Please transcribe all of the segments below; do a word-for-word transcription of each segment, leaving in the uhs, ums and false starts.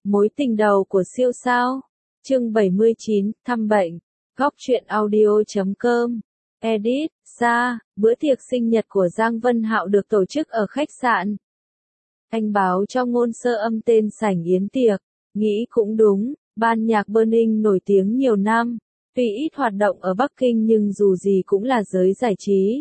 Mối tình đầu của siêu sao. Chương bảy mươi chín, thăm bệnh. Góc truyện audio chấm com. Edit, Sa, bữa tiệc sinh nhật của Giang Vân Hạo được tổ chức ở khách sạn. Anh báo cho Ngôn Sơ Âm tên sảnh yến tiệc. Nghĩ cũng đúng, ban nhạc Burning nổi tiếng nhiều năm. Tuy ít hoạt động ở Bắc Kinh nhưng dù gì cũng là giới giải trí.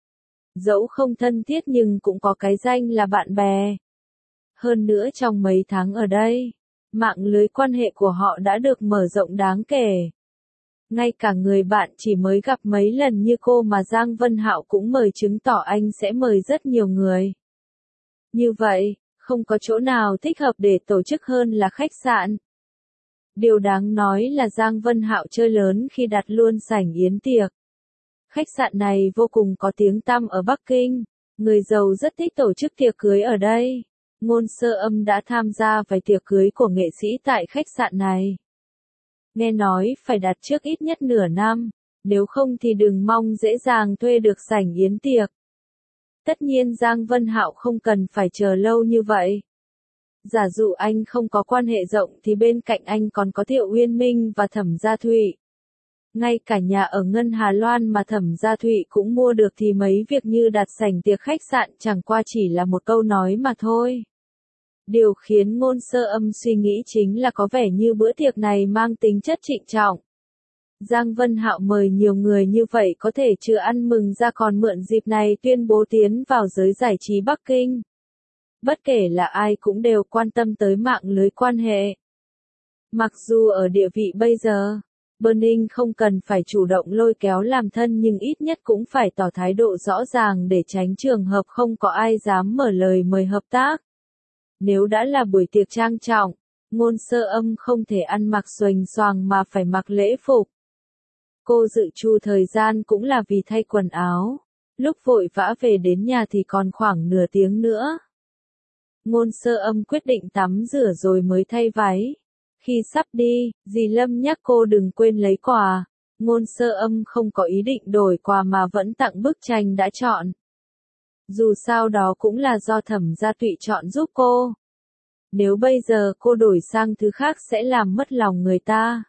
Dẫu không thân thiết nhưng cũng có cái danh là bạn bè. Hơn nữa trong mấy tháng ở đây, mạng lưới quan hệ của họ đã được mở rộng đáng kể. Ngay cả người bạn chỉ mới gặp mấy lần như cô mà Giang Vân Hạo cũng mời, chứng tỏ anh sẽ mời rất nhiều người. Như vậy, không có chỗ nào thích hợp để tổ chức hơn là khách sạn. Điều đáng nói là Giang Vân Hạo chơi lớn khi đặt luôn sảnh yến tiệc. Khách sạn này vô cùng có tiếng tăm ở Bắc Kinh, người giàu rất thích tổ chức tiệc cưới ở đây. Ngôn Sơ Âm đã tham gia vài tiệc cưới của nghệ sĩ tại khách sạn này. Nghe nói phải đặt trước ít nhất nửa năm, nếu không thì đừng mong dễ dàng thuê được sảnh yến tiệc. Tất nhiên Giang Vân Hạo không cần phải chờ lâu như vậy. Giả dụ anh không có quan hệ rộng thì bên cạnh anh còn có Thiệu Uyên Minh và Thẩm Gia Thụy. Ngay cả nhà ở Ngân Hà Loan mà Thẩm Gia Thụy cũng mua được thì mấy việc như đặt sảnh tiệc khách sạn chẳng qua chỉ là một câu nói mà thôi. Điều khiến Ngôn Sơ Âm suy nghĩ chính là có vẻ như bữa tiệc này mang tính chất trịnh trọng. Giang Vân Hạo mời nhiều người như vậy có thể chưa ăn mừng ra còn mượn dịp này tuyên bố tiến vào giới giải trí Bắc Kinh. Bất kể là ai cũng đều quan tâm tới mạng lưới quan hệ. Mặc dù ở địa vị bây giờ, Burning không cần phải chủ động lôi kéo làm thân nhưng ít nhất cũng phải tỏ thái độ rõ ràng để tránh trường hợp không có ai dám mở lời mời hợp tác. Nếu đã là buổi tiệc trang trọng, Ngôn Sơ Âm không thể ăn mặc xuềnh xoàng mà phải mặc lễ phục. Cô dự trù thời gian cũng là vì thay quần áo. Lúc vội vã về đến nhà thì còn khoảng nửa tiếng nữa. Ngôn Sơ Âm quyết định tắm rửa rồi mới thay váy. Khi sắp đi, dì Lâm nhắc cô đừng quên lấy quà. Ngôn Sơ Âm không có ý định đổi quà mà vẫn tặng bức tranh đã chọn. Dù sao đó cũng là do Thẩm Gia Thụy chọn giúp cô. Nếu bây giờ cô đổi sang thứ khác sẽ làm mất lòng người ta.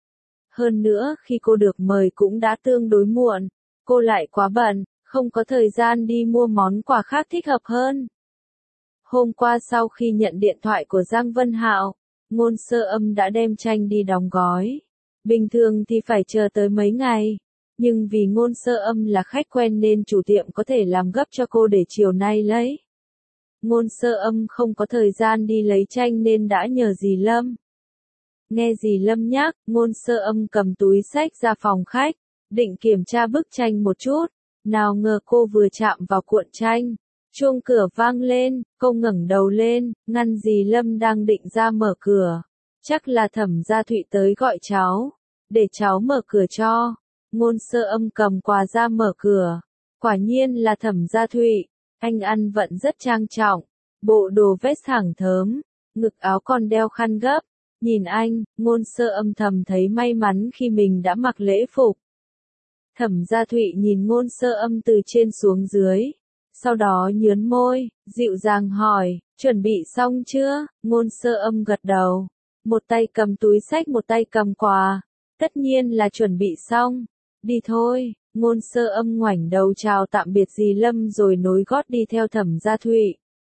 Hơn nữa khi cô được mời cũng đã tương đối muộn, cô lại quá bận, không có thời gian đi mua món quà khác thích hợp hơn. Hôm qua sau khi nhận điện thoại của Giang Vân Hạo, Ngôn Sơ Âm đã đem tranh đi đóng gói. Bình thường thì phải chờ tới mấy ngày. Nhưng vì Ngôn Sơ Âm là khách quen nên chủ tiệm có thể làm gấp cho cô để chiều nay lấy. Ngôn Sơ Âm không có thời gian đi lấy tranh nên đã nhờ dì Lâm. Nghe dì Lâm nhắc, Ngôn Sơ Âm cầm túi xách ra phòng khách, định kiểm tra bức tranh một chút. Nào ngờ cô vừa chạm vào cuộn tranh, chuông cửa vang lên, cô ngẩng đầu lên, ngăn dì Lâm đang định ra mở cửa. Chắc là Thẩm Gia Thụy tới gọi cháu, để cháu mở cửa cho. Ngôn Sơ Âm cầm quà ra mở cửa. Quả nhiên là Thẩm Gia Thụy. Anh ăn vận rất trang trọng, bộ đồ vest thẳng thớm, ngực áo còn đeo khăn gấp. Nhìn anh, Ngôn Sơ Âm thầm thấy may mắn khi mình đã mặc lễ phục. Thẩm Gia Thụy nhìn Ngôn Sơ Âm từ trên xuống dưới. Sau đó nhớn môi, dịu dàng hỏi, chuẩn bị xong chưa? Ngôn Sơ Âm gật đầu. Một tay cầm túi xách một tay cầm quà. Tất nhiên là chuẩn bị xong. Đi thôi. Ngôn Sơ Âm ngoảnh đầu chào tạm biệt dì Lâm rồi nối gót đi theo Thẩm Gia Thụy.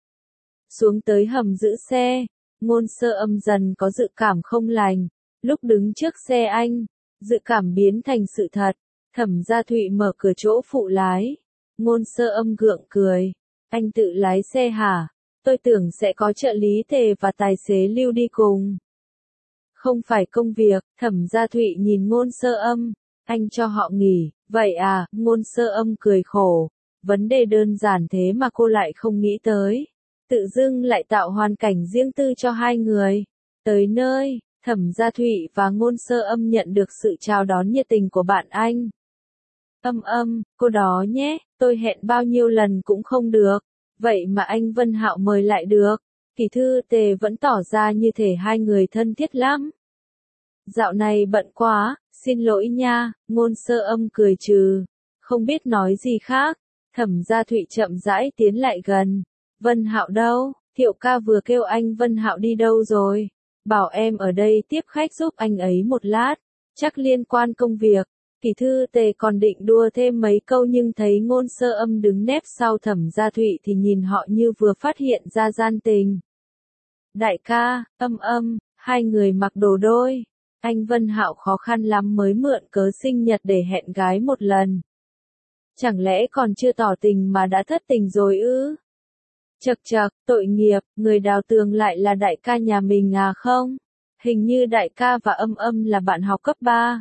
Xuống tới hầm giữ xe, Ngôn Sơ Âm dần có dự cảm không lành. Lúc đứng trước xe anh, dự cảm biến thành sự thật. Thẩm Gia Thụy mở cửa chỗ phụ lái. Ngôn Sơ Âm gượng cười. Anh tự lái xe hả? Tôi tưởng sẽ có trợ lý Tề và tài xế Lưu đi cùng. Không phải công việc. Thẩm Gia Thụy nhìn Ngôn Sơ Âm. Anh cho họ nghỉ. Vậy à? Ngôn Sơ Âm cười khổ. Vấn đề đơn giản thế mà cô lại không nghĩ tới. Tự dưng lại tạo hoàn cảnh riêng tư cho hai người. Tới nơi, Thẩm Gia Thụy và Ngôn Sơ Âm nhận được sự chào đón nhiệt tình của bạn anh. Âm Âm, cô đó nhé, tôi hẹn bao nhiêu lần cũng không được. Vậy mà anh Vân Hạo mời lại được. Kỳ thư Tề vẫn tỏ ra như thể hai người thân thiết lắm. Dạo này bận quá, xin lỗi nha. Ngôn Sơ Âm cười trừ, không biết nói gì khác. Thẩm Gia Thụy chậm rãi tiến lại gần. Vân Hạo đâu? Thiệu ca vừa kêu anh Vân Hạo đi đâu rồi? bảo em ở đây tiếp khách giúp anh ấy một lát, chắc liên quan công việc. Kỳ Thư Tề còn định đùa thêm mấy câu nhưng thấy Ngôn Sơ Âm đứng nép sau Thẩm Gia Thụy thì nhìn họ như vừa phát hiện ra gian tình. Đại ca, Âm Âm, hai người mặc đồ đôi. Anh Vân Hạo khó khăn lắm mới mượn cớ sinh nhật để hẹn gái một lần. Chẳng lẽ còn chưa tỏ tình mà đã thất tình rồi ư? Chậc chậc, tội nghiệp, người Đào Tường lại là đại ca nhà mình à không? Hình như đại ca và Âm Âm là bạn học cấp ba.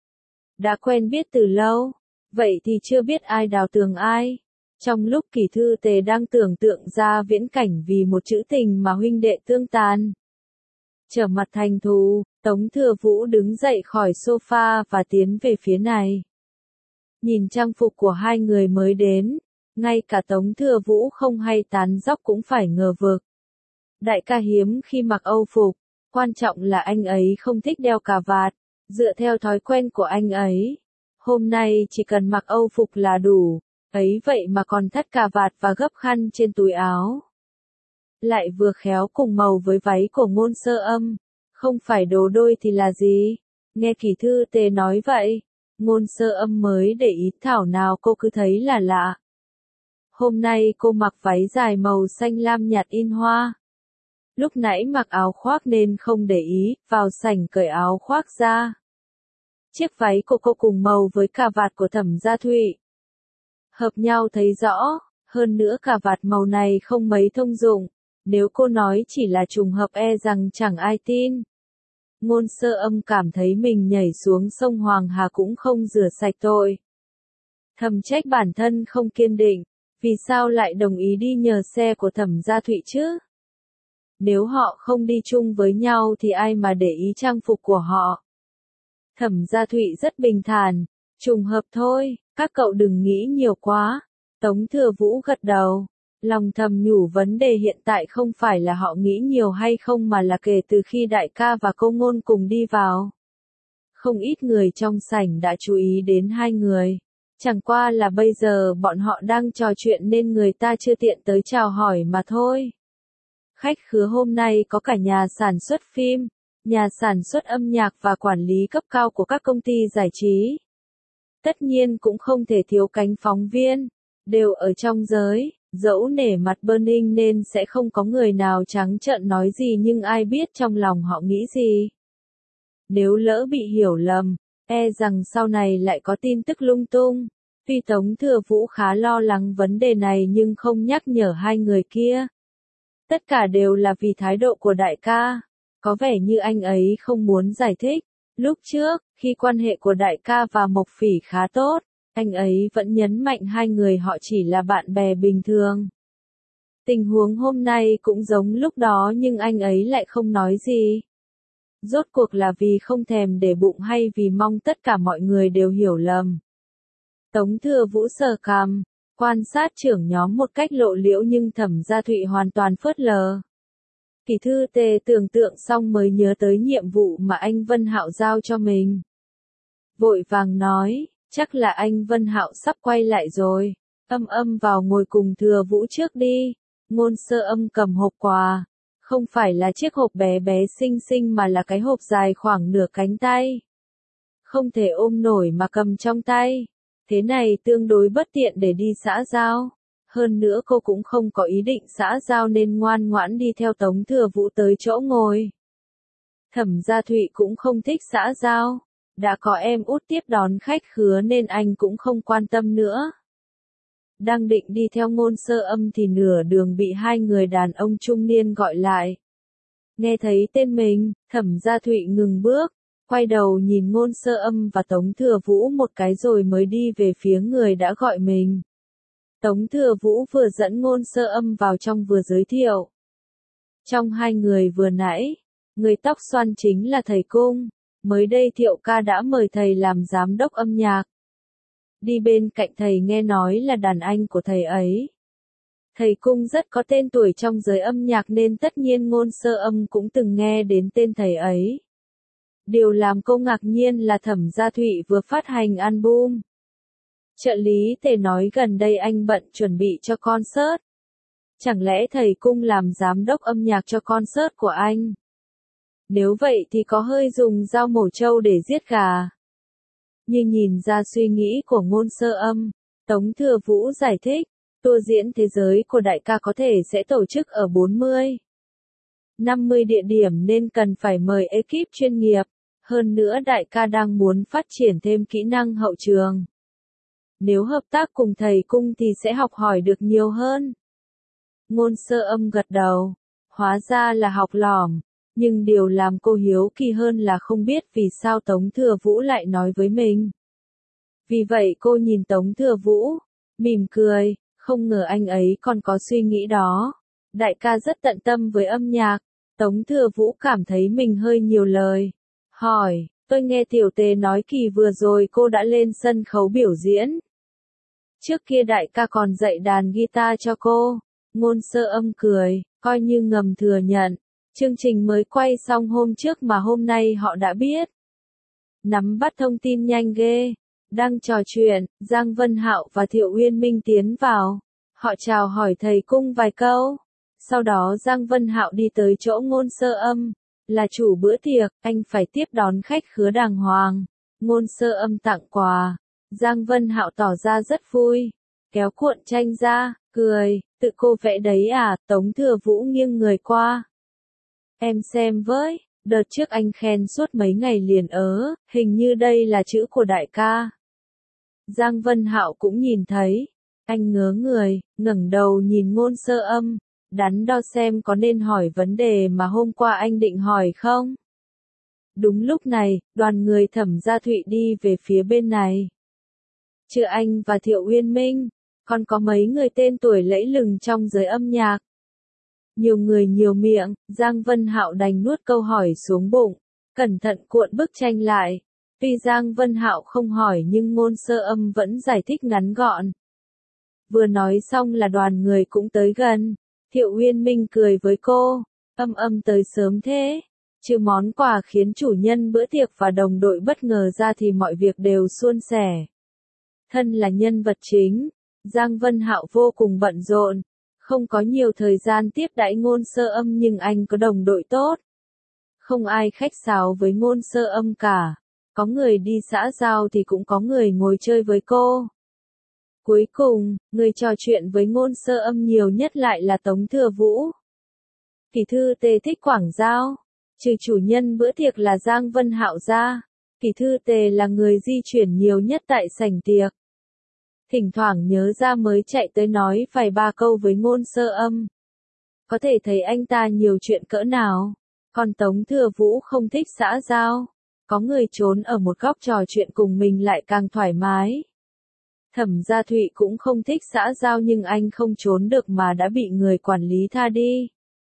Đã quen biết từ lâu, vậy thì chưa biết ai Đào Tường ai. Trong lúc Kỳ Thư Tề đang tưởng tượng ra viễn cảnh vì một chữ tình mà huynh đệ tương tàn, trở mặt thành thù, Tống Thừa Vũ đứng dậy khỏi sofa và tiến về phía này. Nhìn trang phục của hai người mới đến, ngay cả Tống Thừa Vũ không hay tán dóc cũng phải ngờ vực. Đại ca hiếm khi mặc Âu phục, quan trọng là anh ấy không thích đeo cà vạt, dựa theo thói quen của anh ấy. Hôm nay chỉ cần mặc Âu phục là đủ, ấy vậy mà còn thắt cà vạt và gấp khăn trên túi áo. Lại vừa khéo cùng màu với váy của Ngôn Sơ Âm, không phải đồ đôi thì là gì? Nghe Kỳ Thư Tề nói vậy, Ngôn Sơ Âm mới để ý thảo nào cô cứ thấy là lạ. Hôm nay cô mặc váy dài màu xanh lam nhạt in hoa. Lúc nãy mặc áo khoác nên không để ý, vào sảnh cởi áo khoác ra. Chiếc váy của cô cùng màu với cà vạt của Thẩm Gia Thụy. Hợp nhau thấy rõ, hơn nữa cà vạt màu này không mấy thông dụng, nếu cô nói chỉ là trùng hợp e rằng chẳng ai tin. Ngôn Sơ Âm cảm thấy mình nhảy xuống sông Hoàng Hà cũng không rửa sạch tội. Thầm trách bản thân không kiên định, vì sao lại đồng ý đi nhờ xe của Thẩm Gia Thụy chứ? Nếu họ không đi chung với nhau thì ai mà để ý trang phục của họ? Thẩm Gia Thụy rất bình thản, trùng hợp thôi, các cậu đừng nghĩ nhiều quá. Tống Thừa Vũ gật đầu, lòng thầm nhủ vấn đề hiện tại không phải là họ nghĩ nhiều hay không mà là kể từ khi đại ca và cô Ngôn cùng đi vào. Không ít người trong sảnh đã chú ý đến hai người. Chẳng qua là bây giờ bọn họ đang trò chuyện nên người ta chưa tiện tới chào hỏi mà thôi. Khách khứa hôm nay có cả nhà sản xuất phim, nhà sản xuất âm nhạc và quản lý cấp cao của các công ty giải trí. Tất nhiên cũng không thể thiếu cánh phóng viên, đều ở trong giới, dẫu nể mặt Burning nên sẽ không có người nào trắng trợn nói gì nhưng ai biết trong lòng họ nghĩ gì. Nếu lỡ bị hiểu lầm, e rằng sau này lại có tin tức lung tung. Tuy Tống Thừa Vũ khá lo lắng vấn đề này nhưng không nhắc nhở hai người kia. Tất cả đều là vì thái độ của đại ca. Có vẻ như anh ấy không muốn giải thích. Lúc trước, khi quan hệ của đại ca và Mộc Phỉ khá tốt, anh ấy vẫn nhấn mạnh hai người họ chỉ là bạn bè bình thường. Tình huống hôm nay cũng giống lúc đó nhưng anh ấy lại không nói gì. Rốt cuộc là vì không thèm để bụng hay vì mong tất cả mọi người đều hiểu lầm. Tống Thừa Vũ sờ cằm, quan sát trưởng nhóm một cách lộ liễu nhưng Thẩm Gia Thụy hoàn toàn phớt lờ. Kỳ Thư Tề tưởng tượng xong mới nhớ tới nhiệm vụ mà anh Vân Hạo giao cho mình. Vội vàng nói, chắc là anh Vân Hạo sắp quay lại rồi. Âm Âm vào ngồi cùng Thừa Vũ trước đi. Ngôn Sơ Âm cầm hộp quà. Không phải là chiếc hộp bé bé xinh xinh mà là cái hộp dài khoảng nửa cánh tay. Không thể ôm nổi mà cầm trong tay. Thế này tương đối bất tiện để đi xã giao. Hơn nữa cô cũng không có ý định xã giao nên ngoan ngoãn đi theo Tống Thừa Vũ tới chỗ ngồi. Thẩm Gia Thụy cũng không thích xã giao. Đã có em út tiếp đón khách khứa nên anh cũng không quan tâm nữa. Đang định đi theo Ngôn Sơ Âm thì nửa đường bị hai người đàn ông trung niên gọi lại. Nghe thấy tên mình, Thẩm Gia Thụy ngừng bước, quay đầu nhìn Ngôn Sơ Âm và Tống Thừa Vũ một cái rồi mới đi về phía người đã gọi mình. Tống Thừa Vũ vừa dẫn Ngôn Sơ Âm vào trong vừa giới thiệu. Trong hai người vừa nãy, người tóc xoăn chính là thầy Cung, mới đây Thiệu ca đã mời thầy làm giám đốc âm nhạc. Đi bên cạnh thầy nghe nói là đàn anh của thầy ấy. Thầy Cung rất có tên tuổi trong giới âm nhạc nên tất nhiên Ngôn Sơ Âm cũng từng nghe đến tên thầy ấy. Điều làm cô ngạc nhiên là Thẩm Gia Thụy vừa phát hành album. Trợ lý Tề nói gần đây anh bận chuẩn bị cho concert. Chẳng lẽ thầy Cung làm giám đốc âm nhạc cho concert của anh? Nếu vậy thì có hơi dùng dao mổ trâu để giết gà. Như nhìn ra suy nghĩ của Ngôn Sơ Âm, Tống Thừa Vũ giải thích, tour diễn thế giới của đại ca có thể sẽ tổ chức ở bốn mươi, năm mươi địa điểm nên cần phải mời ekip chuyên nghiệp, hơn nữa đại ca đang muốn phát triển thêm kỹ năng hậu trường. Nếu hợp tác cùng thầy cung thì sẽ học hỏi được nhiều hơn. Ngôn Sơ Âm gật đầu, hóa ra là học lỏm, nhưng điều làm cô hiếu kỳ hơn là không biết vì sao Tống Thừa Vũ lại nói với mình. Vì vậy cô nhìn Tống Thừa Vũ, mỉm cười, không ngờ anh ấy còn có suy nghĩ đó. Đại ca rất tận tâm với âm nhạc. Tống Thừa Vũ cảm thấy mình hơi nhiều lời. Hỏi, tôi nghe Tiểu Tề nói kỳ vừa rồi cô đã lên sân khấu biểu diễn. Trước kia đại ca còn dạy đàn guitar cho cô. Ngôn Sơ Âm cười, coi như ngầm thừa nhận. Chương trình mới quay xong hôm trước mà hôm nay họ đã biết. Nắm bắt thông tin nhanh ghê. Đang trò chuyện, Giang Vân Hạo và Thiệu Uyên Minh tiến vào. Họ chào hỏi thầy cung vài câu. Sau đó Giang Vân Hạo đi tới chỗ Ngôn Sơ Âm. Là chủ bữa tiệc, anh phải tiếp đón khách khứa đàng hoàng. Ngôn Sơ Âm tặng quà. Giang Vân Hạo tỏ ra rất vui. Kéo cuộn tranh ra, cười, tự cô vẽ đấy à, Tống Thừa Vũ nghiêng người qua. Em xem với, đợt trước anh khen suốt mấy ngày liền ớ, hình như đây là chữ của đại ca. Giang Vân Hạo cũng nhìn thấy. Anh ngớ người, ngẩng đầu nhìn Ngôn Sơ Âm, đắn đo xem có nên hỏi vấn đề mà hôm qua anh định hỏi không. Đúng lúc này, đoàn người Thẩm Gia Thụy đi về phía bên này. Trừ anh và Thiệu Uyên Minh, còn có mấy người tên tuổi lẫy lừng trong giới âm nhạc. Nhiều người nhiều miệng, Giang Vân Hạo đành nuốt câu hỏi xuống bụng, cẩn thận cuộn bức tranh lại. Tuy Giang Vân Hạo không hỏi nhưng Ngôn Sơ Âm vẫn giải thích ngắn gọn. Vừa nói xong là đoàn người cũng tới gần. Thiệu Uyên Minh cười với cô, Âm Âm tới sớm thế. Trừ món quà khiến chủ nhân bữa tiệc và đồng đội bất ngờ ra thì mọi việc đều suôn sẻ. Thân là nhân vật chính, Giang Vân Hạo vô cùng bận rộn, không có nhiều thời gian tiếp đãi Ngôn Sơ Âm nhưng anh có đồng đội tốt. Không ai khách sáo với Ngôn Sơ Âm cả, có người đi xã giao thì cũng có người ngồi chơi với cô. Cuối cùng, người trò chuyện với Ngôn Sơ Âm nhiều nhất lại là Tống Thừa Vũ. Kỳ thư Tề thích quảng giao, trừ chủ nhân bữa tiệc là Giang Vân Hạo ra, Kỳ thư Tề là người di chuyển nhiều nhất tại sảnh tiệc. Thỉnh thoảng nhớ ra mới chạy tới nói vài ba câu với Ngôn Sơ Âm. Có thể thấy anh ta nhiều chuyện cỡ nào. Còn Tống Thừa Vũ không thích xã giao. Có người trốn ở một góc trò chuyện cùng mình lại càng thoải mái. Thẩm Gia Thụy cũng không thích xã giao nhưng anh không trốn được mà đã bị người quản lý tha đi.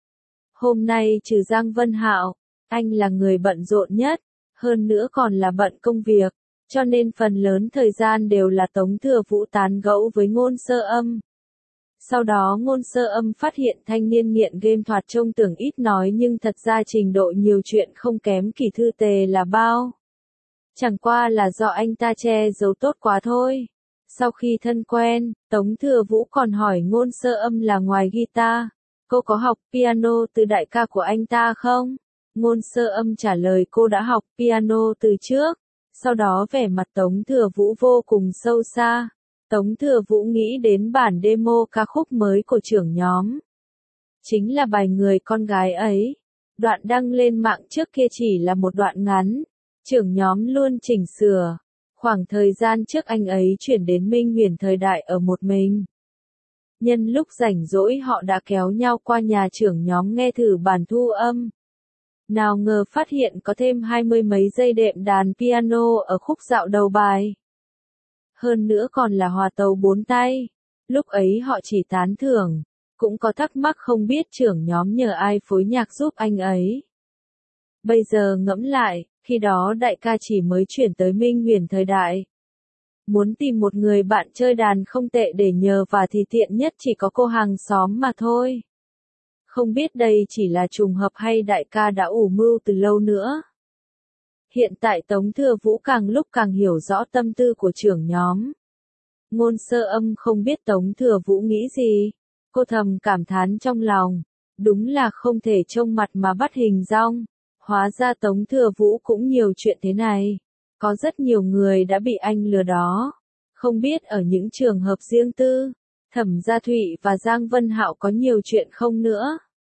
Hôm nay trừ Giang Vân Hạo, anh là người bận rộn nhất, hơn nữa còn là bận công việc. Cho nên phần lớn thời gian đều là Tống Thừa Vũ tán gẫu với Ngôn Sơ Âm. Sau đó Ngôn Sơ Âm phát hiện thanh niên nghiện game thoạt trông tưởng ít nói nhưng thật ra trình độ nhiều chuyện không kém Kỳ thư Tề là bao. Chẳng qua là do anh ta che giấu tốt quá thôi. Sau khi thân quen, Tống Thừa Vũ còn hỏi Ngôn Sơ Âm là ngoài guitar, cô có học piano từ đại ca của anh ta không? Ngôn Sơ Âm trả lời cô đã học piano từ trước. Sau đó vẻ mặt Tống Thừa Vũ vô cùng sâu xa. Tống Thừa Vũ nghĩ đến bản demo ca khúc mới của trưởng nhóm. Chính là bài Người con gái ấy. Đoạn đăng lên mạng trước kia chỉ là một đoạn ngắn. Trưởng nhóm luôn chỉnh sửa. Khoảng thời gian trước anh ấy chuyển đến Minh Huyền thời đại ở một mình. Nhân lúc rảnh rỗi họ đã kéo nhau qua nhà trưởng nhóm nghe thử bản thu âm. Nào ngờ phát hiện có thêm hai mươi mấy giây đệm đàn piano ở khúc dạo đầu bài. Hơn nữa còn là hòa tấu bốn tay. Lúc ấy họ chỉ tán thưởng, cũng có thắc mắc không biết trưởng nhóm nhờ ai phối nhạc giúp anh ấy. Bây giờ ngẫm lại, khi đó đại ca chỉ mới chuyển tới Minh Huyền thời đại. Muốn tìm một người bạn chơi đàn không tệ để nhờ và thì tiện nhất chỉ có cô hàng xóm mà thôi. Không biết đây chỉ là trùng hợp hay đại ca đã ủ mưu từ lâu nữa. Hiện tại Tống Thừa Vũ càng lúc càng hiểu rõ tâm tư của trưởng nhóm. Ngôn Sơ Âm không biết Tống Thừa Vũ nghĩ gì. Cô thầm cảm thán trong lòng. Đúng là không thể trông mặt mà bắt hình dong. Hóa ra Tống Thừa Vũ cũng nhiều chuyện thế này. Có rất nhiều người đã bị anh lừa đó. Không biết ở những trường hợp riêng tư, Thẩm Gia Thụy và Giang Vân Hạo có nhiều chuyện không nữa.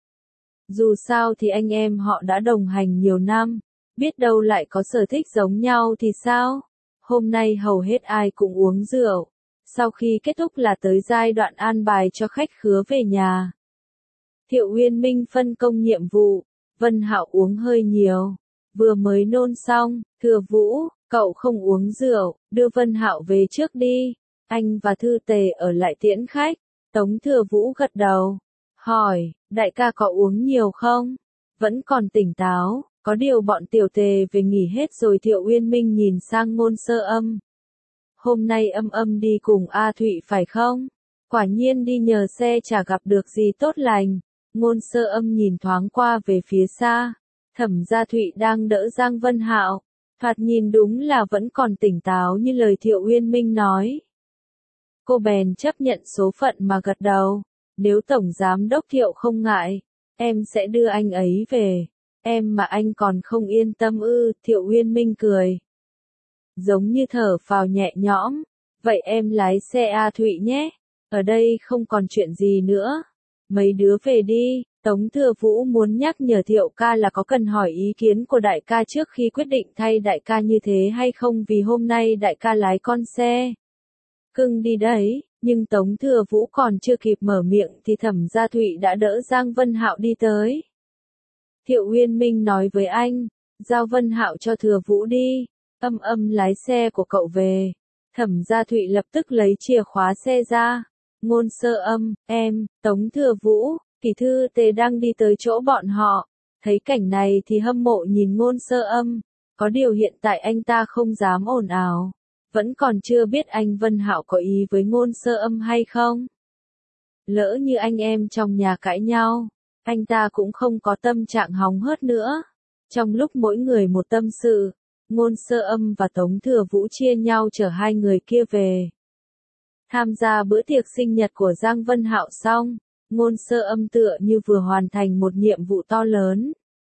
Dù sao thì anh em họ đã đồng hành nhiều năm, biết đâu lại có sở thích giống nhau thì sao? Hôm nay hầu hết ai cũng uống rượu. Sau khi kết thúc là tới giai đoạn an bài cho khách khứa về nhà. Thiệu Uyên Minh phân công nhiệm vụ, Vân Hạo uống hơi nhiều, vừa mới nôn xong, Thừa Vũ, cậu không uống rượu, đưa Vân Hạo về trước đi, anh và Thư Tề ở lại tiễn khách. Tống Thừa Vũ gật đầu, hỏi, đại ca có uống nhiều không? Vẫn còn tỉnh táo, có điều bọn tiểu Tề về nghỉ hết rồi. Thiệu Uyên Minh nhìn sang Ngôn Sơ Âm. Hôm nay Âm Âm đi cùng A Thụy phải không? Quả nhiên đi nhờ xe chả gặp được gì tốt lành. Ngôn Sơ Âm nhìn thoáng qua về phía xa. Thẩm Gia Thụy đang đỡ Giang Vân Hạo. Thoạt nhìn đúng là vẫn còn tỉnh táo như lời Thiệu Uyên Minh nói. Cô bèn chấp nhận số phận mà gật đầu. Nếu Tổng Giám Đốc Thiệu không ngại, em sẽ đưa anh ấy về. Em mà anh còn không yên tâm ư? Thiệu Uyên Minh cười. Giống như thở phào nhẹ nhõm. Vậy em lái xe A Thụy nhé. Ở đây không còn chuyện gì nữa. Mấy đứa về đi. Tống Thừa Vũ muốn nhắc nhở Thiệu ca là có cần hỏi ý kiến của đại ca trước khi quyết định thay đại ca như thế hay không, vì hôm nay đại ca lái con xe cưng đi đấy. Nhưng Tống Thừa Vũ còn chưa kịp mở miệng thì Thẩm Gia Thụy đã đỡ Giang Vân Hạo đi tới. Thiệu Uyên Minh nói với anh, giao Vân Hạo cho Thừa Vũ đi, Âm Âm lái xe của cậu về. Thẩm Gia Thụy lập tức lấy chìa khóa xe ra. Ngôn Sơ Âm, em, Tống Thừa Vũ, Kỳ Thư Tề đang đi tới chỗ bọn họ. Thấy cảnh này thì hâm mộ nhìn Ngôn Sơ Âm. Có điều hiện tại anh ta không dám ồn ào. Vẫn còn chưa biết anh Vân Hạo có ý với Ngôn Sơ Âm hay không. Lỡ như anh em trong nhà cãi nhau, anh ta cũng không có tâm trạng hóng hớt nữa. Trong lúc mỗi người một tâm sự, Ngôn Sơ Âm và Tống Thừa Vũ chia nhau chở hai người kia về. Tham gia bữa tiệc sinh nhật của Giang Vân Hạo xong, Ngôn Sơ Âm tựa như vừa hoàn thành một nhiệm vụ to lớn.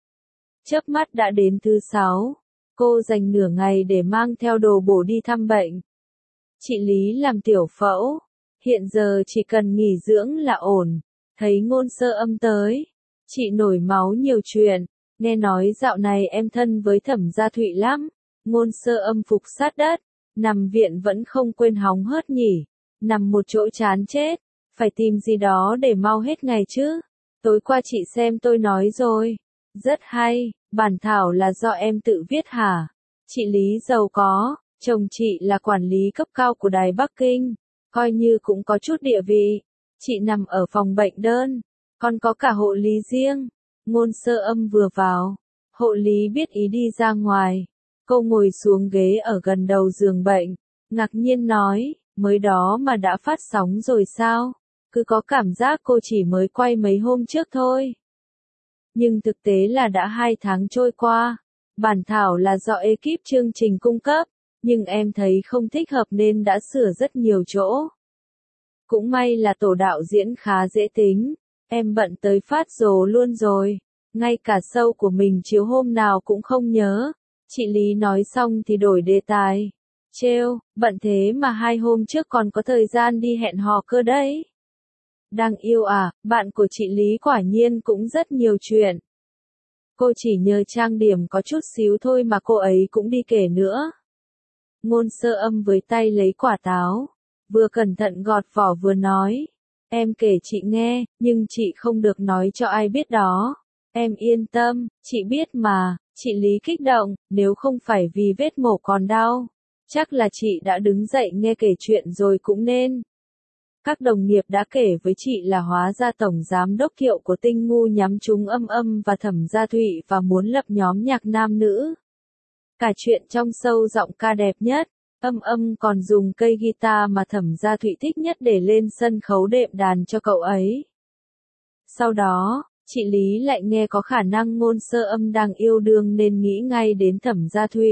Chớp mắt đã đến thứ sáu. Cô dành nửa ngày để mang theo đồ bổ đi thăm bệnh. Chị Lý làm tiểu phẫu, hiện giờ chỉ cần nghỉ dưỡng là ổn. Thấy Ngôn Sơ Âm tới, chị nổi máu nhiều chuyện, nghe nói dạo này em thân với Thẩm Gia Thụy lắm. Ngôn Sơ Âm phục sát đất, nằm viện vẫn không quên hóng hớt nhỉ, nằm một chỗ chán chết, phải tìm gì đó để mau hết ngày chứ. Tối qua chị xem tôi nói rồi, rất hay. Bản thảo là do em tự viết hả? Chị Lý giàu có, chồng chị là quản lý cấp cao của Đài Bắc Kinh, coi như cũng có chút địa vị. Chị nằm ở phòng bệnh đơn, còn có cả hộ lý riêng. Ngôn Sơ Âm vừa vào, hộ lý biết ý đi ra ngoài. Cô ngồi xuống ghế ở gần đầu giường bệnh, ngạc nhiên nói, mới đó mà đã phát sóng rồi sao? Cứ có cảm giác cô chỉ mới quay mấy hôm trước thôi. Nhưng thực tế là đã hai tháng trôi qua. Bản thảo là do ekip chương trình cung cấp, nhưng em thấy không thích hợp nên đã sửa rất nhiều chỗ. Cũng may là tổ đạo diễn khá dễ tính, em bận tới phát rồ luôn rồi, ngay cả show của mình chiếu hôm nào cũng không nhớ. Chị Lý nói xong thì đổi đề tài. Trêu, bận thế mà hai hôm trước còn có thời gian đi hẹn hò cơ đấy. Đang yêu à, bạn của chị Lý quả nhiên cũng rất nhiều chuyện. Cô chỉ nhờ trang điểm có chút xíu thôi mà cô ấy cũng đi kể nữa. Ngôn Sơ Âm với tay lấy quả táo, vừa cẩn thận gọt vỏ vừa nói. Em kể chị nghe, nhưng chị không được nói cho ai biết đó. Em yên tâm, chị biết mà. Chị Lý kích động, nếu không phải vì vết mổ còn đau, chắc là chị đã đứng dậy nghe kể chuyện rồi cũng nên. Các đồng nghiệp đã kể với chị là hóa ra Tổng Giám Đốc Thiệu của Tinh Ngu nhắm trúng Âm Âm và Thẩm Gia Thụy và muốn lập nhóm nhạc nam nữ. Cả chuyện trong show giọng ca đẹp nhất, Âm Âm còn dùng cây guitar mà Thẩm Gia Thụy thích nhất để lên sân khấu đệm đàn cho cậu ấy. Sau đó, chị Lý lại nghe có khả năng Ngôn Sơ Âm đang yêu đương nên nghĩ ngay đến Thẩm Gia Thụy.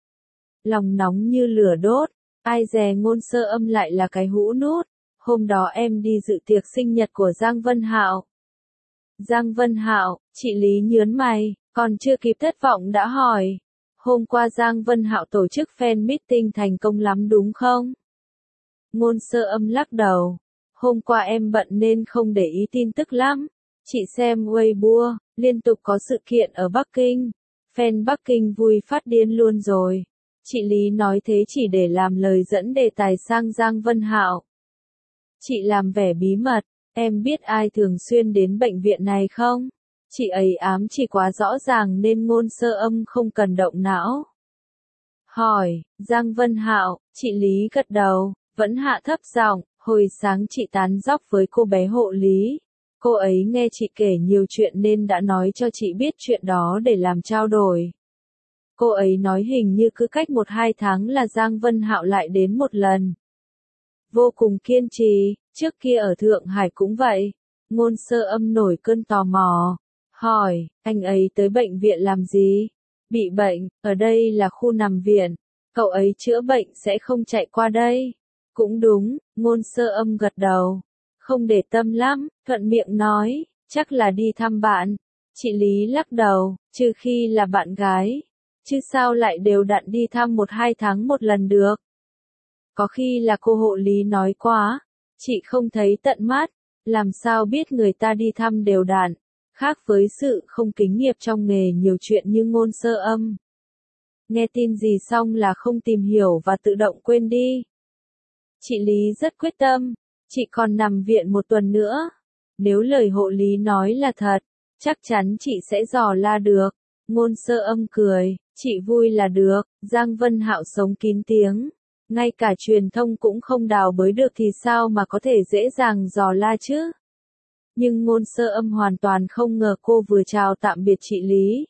Lòng nóng như lửa đốt, ai dè Ngôn Sơ Âm lại là cái hũ nút. Hôm đó em đi dự tiệc sinh nhật của Giang Vân Hạo. Giang Vân Hạo, chị Lý nhớn mày, còn chưa kịp thất vọng đã hỏi. Hôm qua Giang Vân Hạo tổ chức fan meeting thành công lắm đúng không? Ngôn Sơ Âm lắc đầu. Hôm qua em bận nên không để ý tin tức lắm. Chị xem Weibo, liên tục có sự kiện ở Bắc Kinh. Fan Bắc Kinh vui phát điên luôn rồi. Chị Lý nói thế chỉ để làm lời dẫn đề tài sang Giang Vân Hạo. Chị làm vẻ bí mật, em biết ai thường xuyên đến bệnh viện này không? Chị ấy ám chỉ quá rõ ràng nên Ngôn Sơ Âm không cần động não. Hỏi, Giang Vân Hạo, chị Lý gật đầu, vẫn hạ thấp giọng, hồi sáng chị tán dóc với cô bé hộ lý. Cô ấy nghe chị kể nhiều chuyện nên đã nói cho chị biết chuyện đó để làm trao đổi. Cô ấy nói hình như cứ cách một hai tháng là Giang Vân Hạo lại đến một lần. Vô cùng kiên trì, trước kia ở Thượng Hải cũng vậy. Ngôn Sơ Âm nổi cơn tò mò. Hỏi, anh ấy tới bệnh viện làm gì? Bị bệnh, ở đây là khu nằm viện. Cậu ấy chữa bệnh sẽ không chạy qua đây. Cũng đúng, Ngôn Sơ Âm gật đầu. Không để tâm lắm, thuận miệng nói, chắc là đi thăm bạn. Chị Lý lắc đầu, trừ khi là bạn gái. Chứ sao lại đều đặn đi thăm một hai tháng một lần được. Có khi là cô hộ lý nói quá. Chị không thấy tận mắt. Làm sao biết người ta đi thăm đều đặn. Khác với sự không kính nghiệp trong nghề nhiều chuyện như Ngôn Sơ Âm. Nghe tin gì xong là không tìm hiểu và tự động quên đi. Chị Lý rất quyết tâm. Chị còn nằm viện một tuần nữa. Nếu lời hộ lý nói là thật, chắc chắn chị sẽ dò la được. Ngôn Sơ Âm cười, chị vui là được. Giang Vân Hạo sống kín tiếng. Ngay cả truyền thông cũng không đào bới được thì sao mà có thể dễ dàng dò la chứ. Nhưng Ngôn Sơ Âm hoàn toàn không ngờ cô vừa chào tạm biệt chị Lý.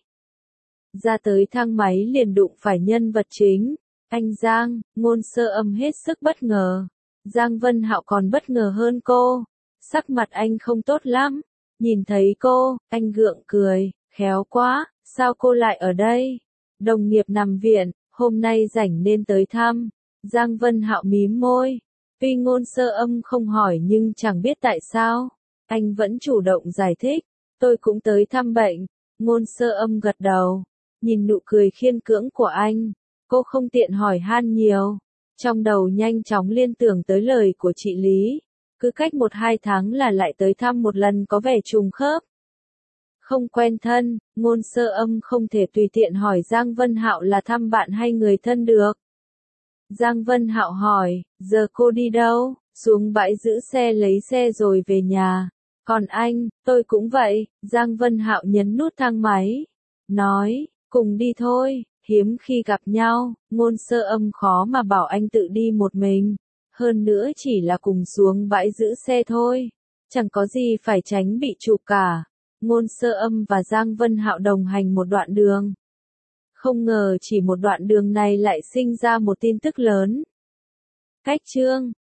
Ra tới thang máy liền đụng phải nhân vật chính. Anh Giang, Ngôn Sơ Âm hết sức bất ngờ. Giang Vân Hạo còn bất ngờ hơn cô. Sắc mặt anh không tốt lắm. Nhìn thấy cô, anh gượng cười, khéo quá, sao cô lại ở đây? Đồng nghiệp nằm viện, hôm nay rảnh nên tới thăm. Giang Vân Hạo mím môi. Tuy Ngôn Sơ Âm không hỏi nhưng chẳng biết tại sao. Anh vẫn chủ động giải thích. Tôi cũng tới thăm bệnh. Ngôn Sơ Âm gật đầu. Nhìn nụ cười khiên cưỡng của anh. Cô không tiện hỏi han nhiều. Trong đầu nhanh chóng liên tưởng tới lời của chị Lý. Cứ cách một hai tháng là lại tới thăm một lần có vẻ trùng khớp. Không quen thân, Ngôn Sơ Âm không thể tùy tiện hỏi Giang Vân Hạo là thăm bạn hay người thân được. Giang Vân Hạo hỏi, giờ cô đi đâu? Xuống bãi giữ xe lấy xe rồi về nhà. Còn anh, tôi cũng vậy. Giang Vân Hạo nhấn nút thang máy. Nói, cùng đi thôi. Hiếm khi gặp nhau, Ngôn Sơ Âm khó mà bảo anh tự đi một mình. Hơn nữa chỉ là cùng xuống bãi giữ xe thôi. Chẳng có gì phải tránh bị chụp cả. Ngôn Sơ Âm và Giang Vân Hạo đồng hành một đoạn đường. Không ngờ chỉ một đoạn đường này lại sinh ra một tin tức lớn. Cách chương